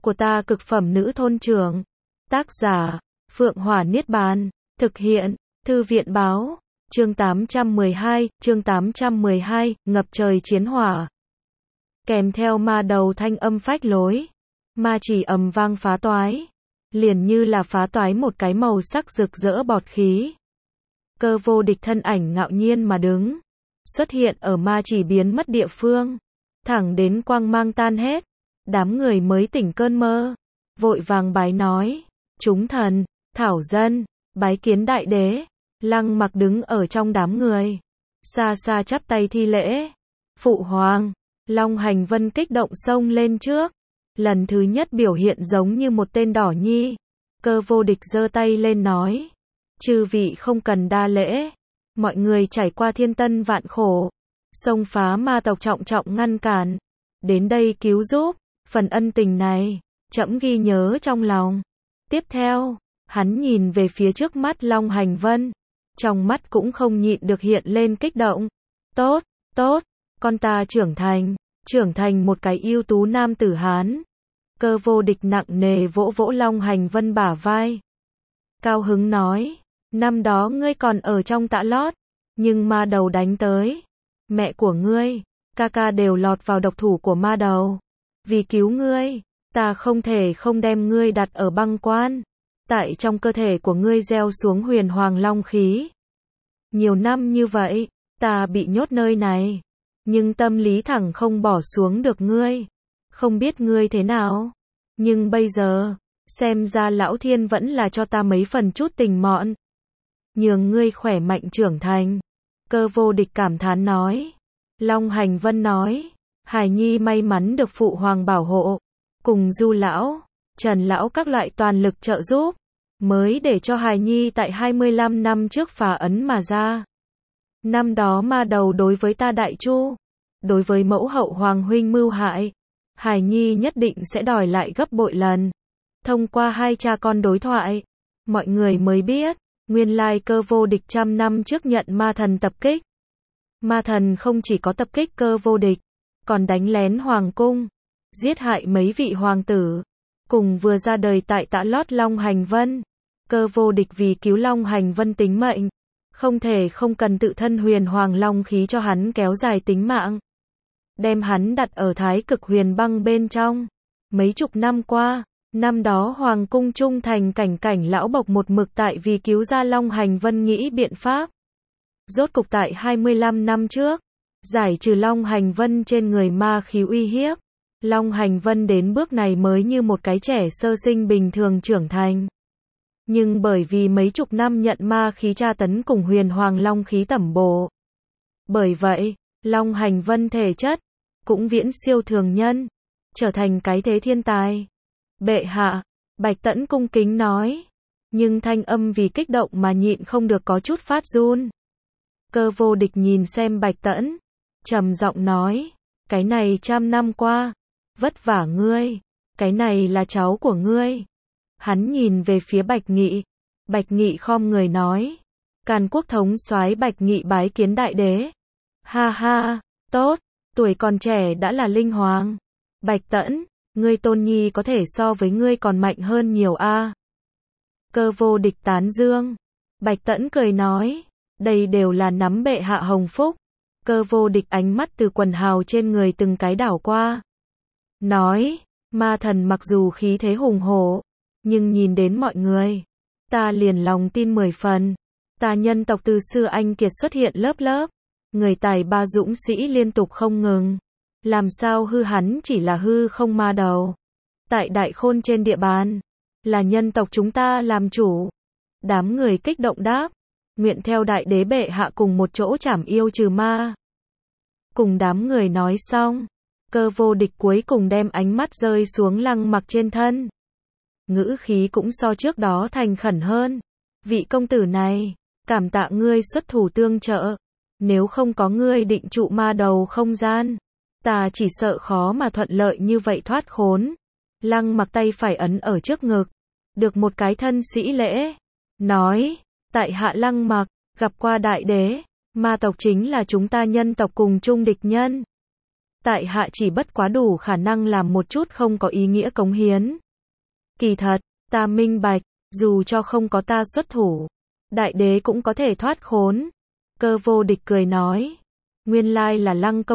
của ta cực phẩm nữ thôn trưởng. Tác giả, Phượng Hỏa Niết Bàn. Thực hiện, Thư viện báo. Chương 812, ngập trời chiến hỏa. Kèm theo ma đầu thanh âm phách lối. Ma chỉ ầm vang phá toái. Liền như là phá toái một cái màu sắc rực rỡ bọt khí. Cơ vô địch thân ảnh ngạo nhiên mà đứng. Xuất hiện ở ma chỉ biến mất địa phương. Thẳng đến quang mang tan hết. Đám người mới tỉnh cơn mơ. Vội vàng bái nói. Chúng thần, thảo dân, bái kiến đại đế. Lăng Mặc đứng ở trong đám người. Xa xa chắp tay thi lễ. Phụ hoàng. Long Hành Vân kích động xông lên trước. Lần thứ nhất biểu hiện giống như một tên đỏ nhi. Cơ vô địch giơ tay lên nói. Chư vị không cần đa lễ. Mọi người trải qua thiên tân vạn khổ. Xông phá ma tộc trọng trọng ngăn cản. Đến đây cứu giúp. Phần ân tình này, trẫm ghi nhớ trong lòng. Tiếp theo, hắn nhìn về phía trước mắt Long Hành Vân. Trong mắt cũng không nhịn được hiện lên kích động. Tốt, tốt, con ta trưởng thành một cái ưu tú nam tử Hán. Cơ vô địch nặng nề vỗ vỗ Long Hành Vân bả vai. Cao hứng nói, năm đó ngươi còn ở trong tạ lót, nhưng ma đầu đánh tới. Mẹ của ngươi, ca ca đều lọt vào độc thủ của ma đầu. Vì cứu ngươi, ta không thể không đem ngươi đặt ở băng quan. Tại trong cơ thể của ngươi gieo xuống huyền hoàng long khí. Nhiều năm như vậy, ta bị nhốt nơi này. Nhưng tâm lý thẳng không bỏ xuống được ngươi. Không biết ngươi thế nào. Nhưng bây giờ, xem ra lão thiên vẫn là cho ta mấy phần chút tình mọn. Nhường ngươi khỏe mạnh trưởng thành. Cơ vô địch cảm thán nói. Long Hành Vân nói. Hải Nhi may mắn được phụ hoàng bảo hộ. Cùng Du lão, Trần lão các loại toàn lực trợ giúp. Mới để cho Hải Nhi tại 25 năm trước phá ấn mà ra. Năm đó ma đầu đối với ta đại chu. Đối với mẫu hậu hoàng huynh mưu hại. Hải Nhi nhất định sẽ đòi lại gấp bội lần. Thông qua hai cha con đối thoại. Mọi người mới biết. Nguyên lai cơ vô địch trăm năm trước nhận ma thần tập kích. Ma thần không chỉ có tập kích cơ vô địch. Còn đánh lén hoàng cung. Giết hại mấy vị hoàng tử. Cùng vừa ra đời tại tạ lót Long Hành Vân. Cơ vô địch vì cứu Long Hành Vân tính mệnh. Không thể không cần tự thân huyền hoàng long khí cho hắn kéo dài tính mạng. Đem hắn đặt ở thái cực huyền băng bên trong. Mấy chục năm qua, năm đó hoàng cung trung thành cảnh lão bộc một mực tại vì cứu ra Long Hành Vân nghĩ biện pháp. Rốt cục tại 25 năm trước, giải trừ Long Hành Vân trên người ma khí uy hiếp. Long Hành Vân đến bước này mới như một cái trẻ sơ sinh bình thường trưởng thành. Nhưng bởi vì mấy chục năm nhận ma khí tra tấn cùng huyền hoàng long khí tẩm bổ. Bởi vậy, Long Hành Vân thể chất cũng viễn siêu thường nhân, trở thành cái thế thiên tài. Bệ hạ, Bạch Tẫn cung kính nói, nhưng thanh âm vì kích động mà nhịn không được có chút phát run. Cơ vô địch nhìn xem Bạch Tẫn, trầm giọng nói, cái này trăm năm qua, vất vả ngươi, cái này là cháu của ngươi. Hắn nhìn về phía Bạch Nghị. Bạch Nghị khom người nói. Càn quốc thống soái Bạch Nghị bái kiến đại đế. Ha ha, tốt, tuổi còn trẻ đã là linh hoàng. Bạch Tẫn, ngươi tôn nhi có thể so với ngươi còn mạnh hơn nhiều a. Cơ vô địch tán dương. Bạch Tẫn cười nói. Đây đều là nắm bệ hạ hồng phúc. Cơ vô địch ánh mắt từ quần hào trên người từng cái đảo qua. Nói, ma thần mặc dù khí thế hùng hổ. Nhưng nhìn đến mọi người, ta liền lòng tin 10 phần. Ta nhân tộc từ xưa anh kiệt xuất hiện lớp lớp. Người tài ba dũng sĩ liên tục không ngừng. Làm sao hư hắn chỉ là hư không ma đầu. Tại Đại Khôn trên địa bàn, là nhân tộc chúng ta làm chủ. Đám người kích động đáp. Nguyện theo đại đế bệ hạ cùng một chỗ trảm yêu trừ ma. Cùng đám người nói xong, cơ vô địch cuối cùng đem ánh mắt rơi xuống Lăng Mặc trên thân. Ngữ khí cũng so trước đó thành khẩn hơn. Vị công tử này, cảm tạ ngươi xuất thủ tương trợ. Nếu không có ngươi định trụ ma đầu không gian, ta chỉ sợ khó mà thuận lợi như vậy thoát khốn. Lăng Mặc tay phải ấn ở trước ngực, được một cái thân sĩ lễ. Nói, tại hạ Lăng Mặc, gặp qua đại đế, ma tộc chính là chúng ta nhân tộc cùng chung địch nhân. tại hạ chỉ bất quá đủ khả năng làm một chút không có ý nghĩa cống hiến. Kỳ thật, ta minh bạch, dù cho không có ta xuất thủ, đại đế cũng có thể thoát khốn. Cơ Vô Địch cười nói, nguyên lai là Lăng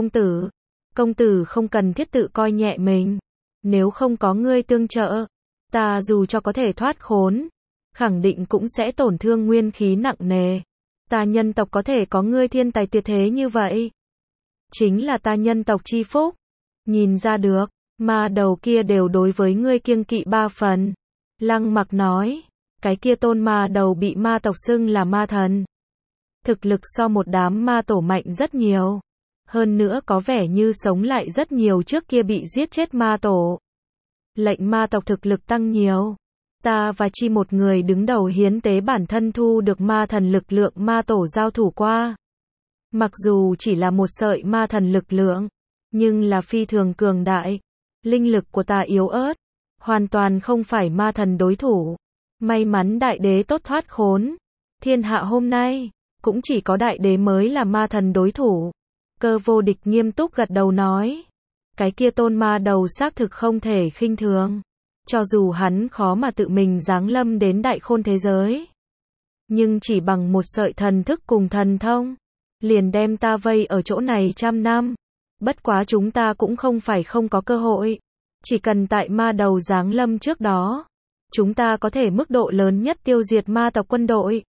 công tử không cần thiết tự coi nhẹ mình. Nếu không có ngươi tương trợ, ta dù cho có thể thoát khốn, khẳng định cũng sẽ tổn thương nguyên khí nặng nề. Ta nhân tộc có thể có ngươi thiên tài tuyệt thế như vậy, chính là ta nhân tộc chi phúc. Nhìn ra được, ma đầu kia đều đối với ngươi kiêng kỵ 3 phần. Lăng Mặc nói, cái kia tôn ma đầu bị ma tộc xưng là ma thần. Thực lực so một đám ma tổ mạnh rất nhiều. Hơn nữa có vẻ như sống lại rất nhiều trước kia bị giết chết ma tổ. Lệnh ma tộc thực lực tăng nhiều. Ta và chi một người đứng đầu hiến tế bản thân thu được ma thần lực lượng ma tổ giao thủ qua. Mặc dù chỉ là một sợi ma thần lực lượng, nhưng là phi thường cường đại. Linh lực của ta yếu ớt, hoàn toàn không phải ma thần đối thủ. May mắn đại đế tốt thoát khốn. Thiên hạ hôm nay, cũng chỉ có đại đế mới là ma thần đối thủ. Cơ Vô Địch nghiêm túc gật đầu nói, cái kia tôn ma đầu xác thực không thể khinh thường. Cho dù hắn khó mà tự mình giáng lâm đến đại khôn thế giới, nhưng chỉ bằng một sợi thần thức cùng thần thông, liền đem ta vây ở chỗ này 100 năm. Bất quá chúng ta cũng không phải không có cơ hội. Chỉ cần tại ma đầu giáng lâm trước đó, chúng ta có thể mức độ lớn nhất tiêu diệt ma tộc quân đội.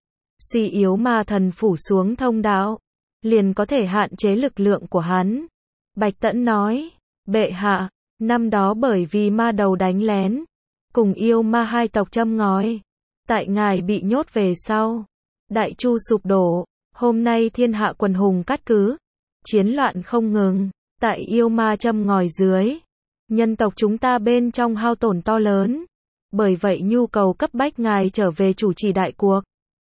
Suy yếu ma thần phủ xuống thông đạo, liền có thể hạn chế lực lượng của hắn. Bạch Tẫn nói, bệ hạ, năm đó bởi vì ma đầu đánh lén, cùng yêu ma hai tộc châm ngòi, tại ngài bị nhốt về sau, Đại Chu sụp đổ, hôm nay thiên hạ quần hùng cát cứ, chiến loạn không ngừng, tại yêu ma châm ngòi dưới, nhân tộc chúng ta bên trong hao tổn to lớn, bởi vậy nhu cầu cấp bách ngài trở về chủ trì đại cuộc.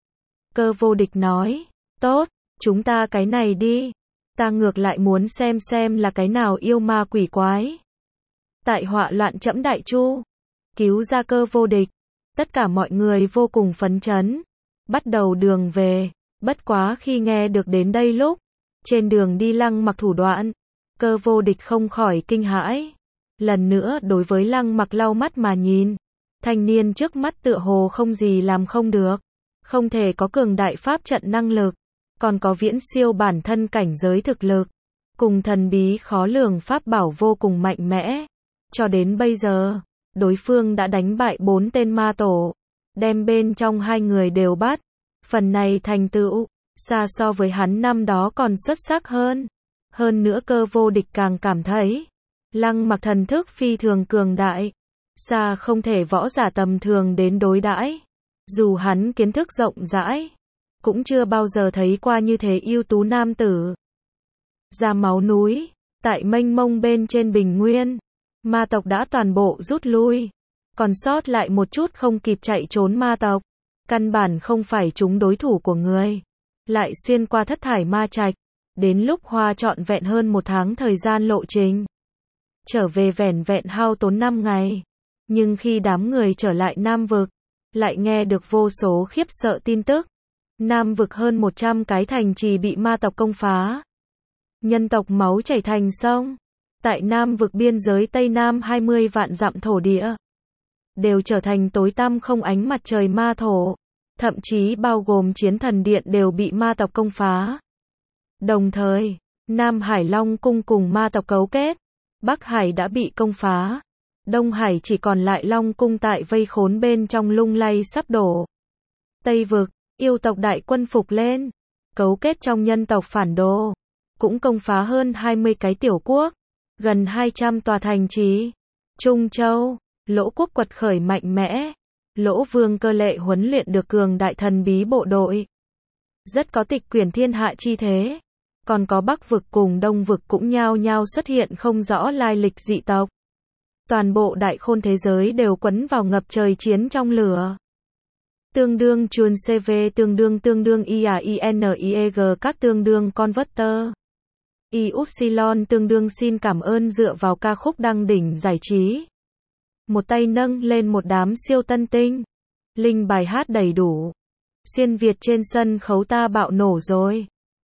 Cơ Vô Địch nói, tốt, chúng ta cái này đi, ta ngược lại muốn xem là cái nào yêu ma quỷ quái. Tại họa loạn trẫm Đại Chu, cứu ra Cơ Vô Địch, tất cả mọi người vô cùng phấn chấn, bắt đầu đường về. Bất quá khi nghe được đến đây lúc, trên đường đi Lăng Mặc thủ đoạn, Cơ Vô Địch không khỏi kinh hãi. Lần nữa đối với Lăng Mặc lau mắt mà nhìn, thanh niên trước mắt tựa hồ không gì làm không được, không thể có cường đại pháp trận năng lực, còn có viễn siêu bản thân cảnh giới thực lực, cùng thần bí khó lường pháp bảo vô cùng mạnh mẽ. Cho đến bây giờ, đối phương đã đánh bại 4 tên ma tổ, đem bên trong 2 người đều bắt. Phần này thành tựu, xa so với hắn năm đó còn xuất sắc hơn. Hơn nữa Cơ Vô Địch càng cảm thấy, Lăng Mặc thần thức phi thường cường đại, xa không thể võ giả tầm thường đến đối đãi. Dù hắn kiến thức rộng rãi, cũng chưa bao giờ thấy qua như thế ưu tú nam tử. Ra máu núi, tại mênh mông bên trên bình nguyên, ma tộc đã toàn bộ rút lui, còn sót lại một chút không kịp chạy trốn ma tộc, căn bản không phải chúng đối thủ của người. Lại xuyên qua thất thải ma trạch, đến lúc hoa trọn vẹn hơn 1 tháng thời gian lộ trình. Trở về vẻn vẹn hao tốn 5 ngày. Nhưng khi đám người trở lại Nam Vực, lại nghe được vô số khiếp sợ tin tức. Nam Vực hơn 100 cái thành trì bị ma tộc công phá. Nhân tộc máu chảy thành sông. Tại Nam Vực biên giới Tây Nam 20 vạn dặm thổ địa, đều trở thành tối tăm không ánh mặt trời ma thổ. Thậm chí bao gồm chiến thần điện đều bị ma tộc công phá. Đồng thời, Nam Hải Long Cung cùng ma tộc cấu kết. Bắc Hải đã bị công phá. Đông Hải chỉ còn lại Long Cung tại vây khốn bên trong lung lay sắp đổ. Tây Vực, yêu tộc đại quân phục lên, cấu kết trong nhân tộc phản đồ, cũng công phá hơn 20 cái tiểu quốc, gần 200 tòa thành trì. Trung Châu, Lỗ quốc quật khởi mạnh mẽ. Lỗ Vương Cơ Lệ huấn luyện được cường đại thần bí bộ đội, rất có tịch quyển thiên hạ chi thế. Còn có Bắc Vực cùng Đông Vực cũng nhao nhao xuất hiện không rõ lai lịch dị tộc. Toàn bộ đại khôn thế giới đều quấn vào ngập trời chiến trong lửa. Tương đương chuồn CV tương đương IAINIEG các tương đương converter. Y-Upsilon tương đương xin cảm ơn dựa vào ca khúc đăng đỉnh giải trí. Một tay nâng lên một đám siêu tân tinh. Linh bài hát đầy đủ. Xuyên Việt trên sân khấu ta bạo nổ rồi.